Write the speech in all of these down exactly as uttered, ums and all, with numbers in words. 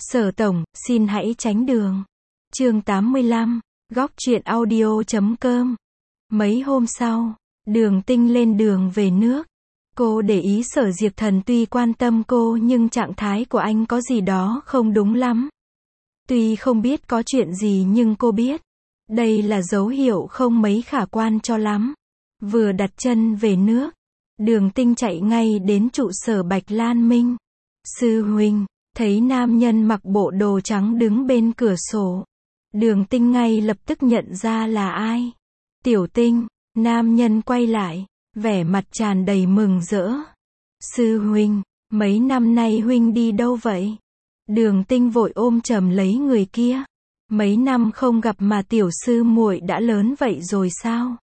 Sở tổng, xin hãy tránh đường. Chương tám mươi lăm, góc truyện audio chấm com. Mấy hôm sau, Đường Tinh lên đường về nước. Cô để ý Sở Diệp Thần tuy quan tâm cô nhưng trạng thái của anh có gì đó không đúng lắm. Tuy không biết có chuyện gì nhưng cô biết, đây là dấu hiệu không mấy khả quan cho lắm. Vừa đặt chân về nước, Đường Tinh chạy ngay đến trụ sở Bạch Lan Minh. Sư huynh, thấy nam nhân mặc bộ đồ trắng đứng bên cửa sổ. Đường Tinh ngay lập tức nhận ra là ai. Tiểu Tinh, nam nhân quay lại, vẻ mặt tràn đầy mừng rỡ. Sư huynh, mấy năm nay huynh đi đâu vậy? Đường Tinh vội ôm chầm lấy người kia. Mấy năm không gặp mà tiểu sư muội đã lớn vậy rồi sao?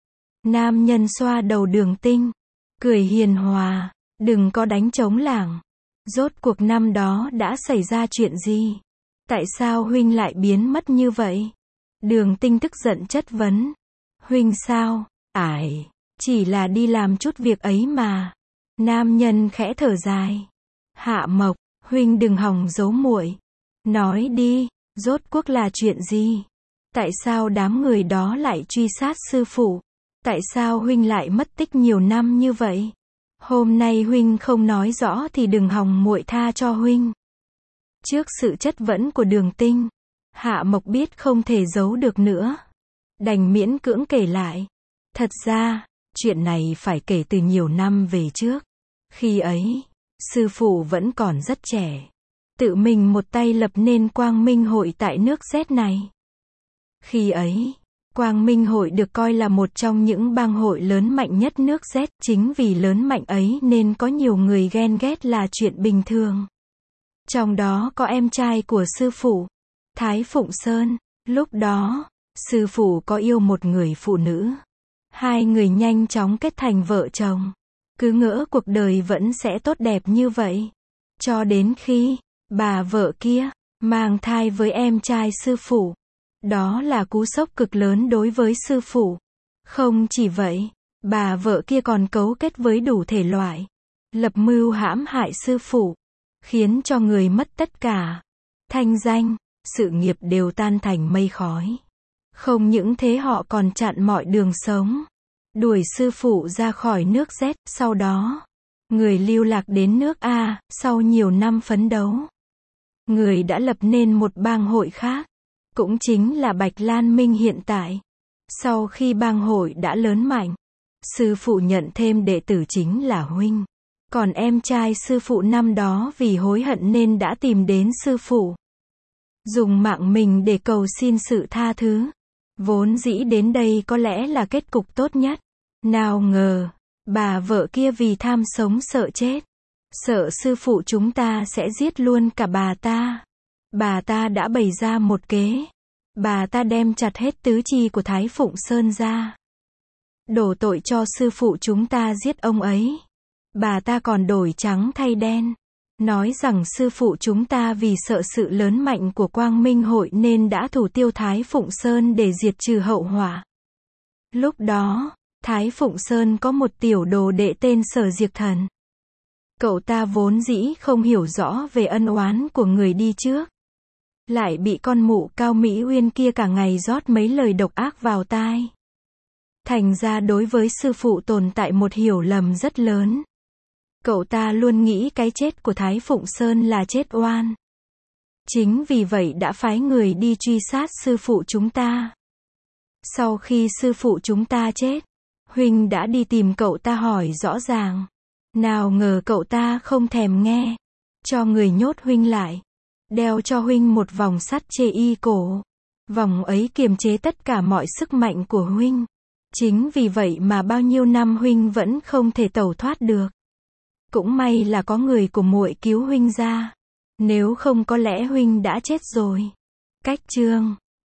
Nam nhân xoa đầu Đường Tinh, cười hiền hòa, đừng có đánh trống lảng. Rốt cuộc năm đó đã xảy ra chuyện gì? Tại sao huynh lại biến mất như vậy? Đường Tinh tức giận chất vấn. Huynh sao? Ải, chỉ là đi làm chút việc ấy mà. Nam nhân khẽ thở dài. Hạ Mộc, huynh đừng hòng giấu muội. Nói đi, rốt cuộc là chuyện gì? Tại sao đám người đó lại truy sát sư phụ? Tại sao huynh lại mất tích nhiều năm như vậy? Hôm nay huynh không nói rõ thì đừng hòng muội tha cho huynh. Trước sự chất vấn của Đường Tinh, Hạ Mộc biết không thể giấu được nữa, đành miễn cưỡng kể lại. Thật ra, chuyện này phải kể từ nhiều năm về trước. Khi ấy, sư phụ vẫn còn rất trẻ, tự mình một tay lập nên Quang Minh Hội tại nước Z này. Khi ấy, Quang Minh Hội được coi là một trong những bang hội lớn mạnh nhất nước Z, chính vì lớn mạnh ấy nên có nhiều người ghen ghét là chuyện bình thường. Trong đó có em trai của sư phụ, Thái Phụng Sơn. Lúc đó, sư phụ có yêu một người phụ nữ. Hai người nhanh chóng kết thành vợ chồng. Cứ ngỡ cuộc đời vẫn sẽ tốt đẹp như vậy. Cho đến khi, bà vợ kia, mang thai với em trai sư phụ. Đó là cú sốc cực lớn đối với sư phụ. Không chỉ vậy, bà vợ kia còn cấu kết với đủ thể loại, lập mưu hãm hại sư phụ, khiến cho người mất tất cả. Thanh danh, sự nghiệp đều tan thành mây khói. Không những thế họ còn chặn mọi đường sống, đuổi sư phụ ra khỏi nước Z. Sau đó, người lưu lạc đến nước A. Sau nhiều năm phấn đấu, người đã lập nên một bang hội khác, cũng chính là Bạch Lan Minh hiện tại. Sau khi bang hội đã lớn mạnh, sư phụ nhận thêm đệ tử chính là huynh. Còn em trai sư phụ năm đó vì hối hận nên đã tìm đến sư phụ, dùng mạng mình để cầu xin sự tha thứ. Vốn dĩ đến đây có lẽ là kết cục tốt nhất. Nào ngờ, bà vợ kia vì tham sống sợ chết, sợ sư phụ chúng ta sẽ giết luôn cả bà ta. Bà ta đã bày ra một kế. Bà ta đem chặt hết tứ chi của Thái Phụng Sơn ra, đổ tội cho sư phụ chúng ta giết ông ấy. Bà ta còn đổi trắng thay đen, nói rằng sư phụ chúng ta vì sợ sự lớn mạnh của Quang Minh Hội nên đã thủ tiêu Thái Phụng Sơn để diệt trừ hậu họa. Lúc đó, Thái Phụng Sơn có một tiểu đồ đệ tên Sở Diệp Thần. Cậu ta vốn dĩ không hiểu rõ về ân oán của người đi trước, lại bị con mụ Cao Mỹ Uyên kia cả ngày rót mấy lời độc ác vào tai. Thành ra đối với sư phụ tồn tại một hiểu lầm rất lớn. Cậu ta luôn nghĩ cái chết của Thái Phụng Sơn là chết oan. Chính vì vậy đã phái người đi truy sát sư phụ chúng ta. Sau khi sư phụ chúng ta chết, huynh đã đi tìm cậu ta hỏi rõ ràng. Nào ngờ cậu ta không thèm nghe, cho người nhốt huynh lại, đeo cho huynh một vòng sắt chê y cổ. Vòng ấy kiềm chế tất cả mọi sức mạnh của huynh. Chính vì vậy mà bao nhiêu năm huynh vẫn không thể tẩu thoát được. Cũng may là có người của muội cứu huynh ra. Nếu không có lẽ huynh đã chết rồi. Cách chương